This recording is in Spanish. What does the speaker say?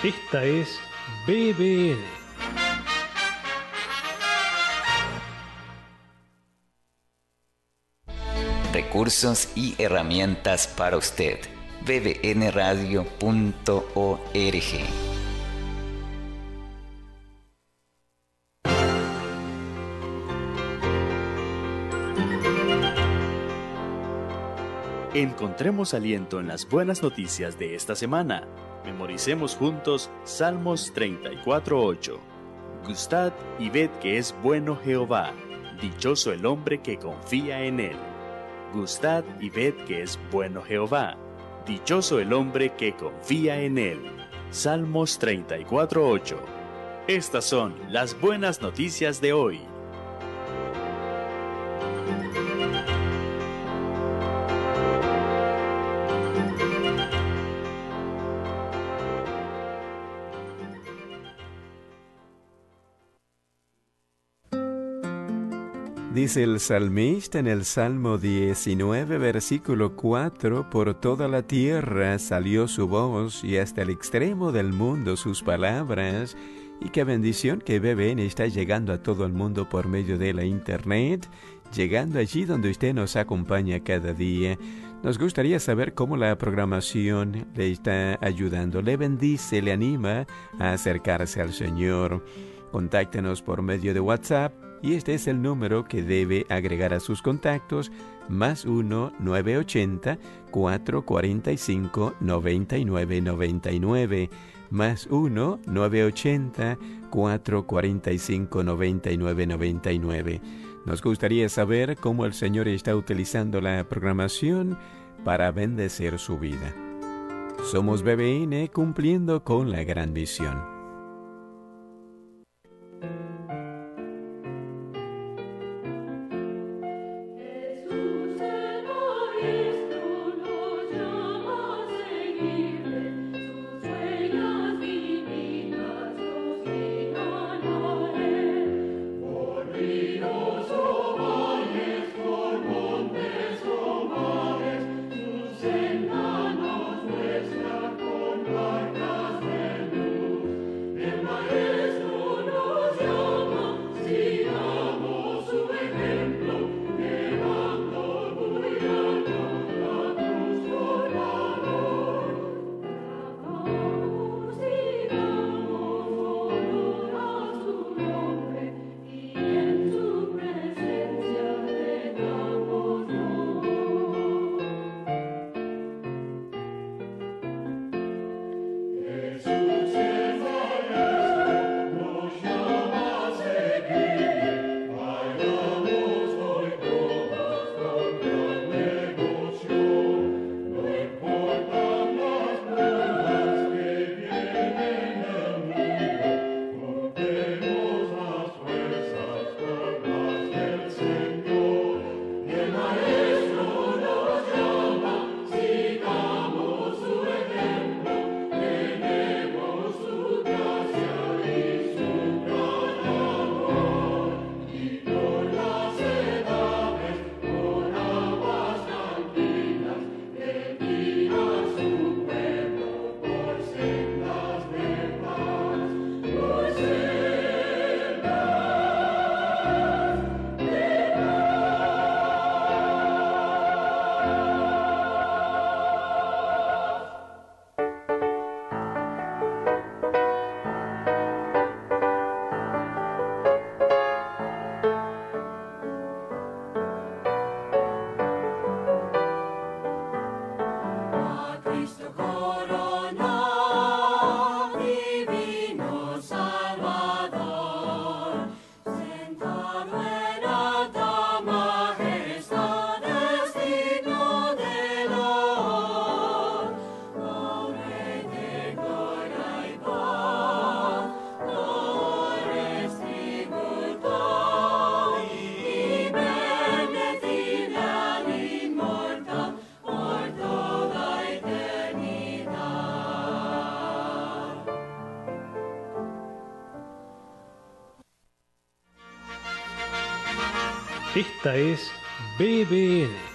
Esta es BBN. Recursos y herramientas para usted. bbnradio.org. Encontremos aliento en las buenas noticias de esta semana. Memoricemos juntos Salmos 34:8. Gustad y ved que es bueno Jehová, dichoso el hombre que confía en él. Gustad y ved que es bueno Jehová, dichoso el hombre que confía en él. Salmos 34:8. Estas son las buenas noticias de hoy. Dice el salmista en el Salmo 19, versículo 4, por toda la tierra salió su voz y hasta el extremo del mundo sus palabras. Y qué bendición que BBN está llegando a todo el mundo por medio de la internet, llegando allí donde usted nos acompaña cada día. Nos gustaría saber cómo la programación le está ayudando, le bendice, le anima a acercarse al Señor. Contáctenos por medio de WhatsApp. Y este es el número que debe agregar a sus contactos, más 1-980-445-9999, más 1-980-445-9999. Nos gustaría saber cómo el Señor está utilizando la programación para bendecir su vida. Somos BBN cumpliendo con la gran misión. Esta es BBN.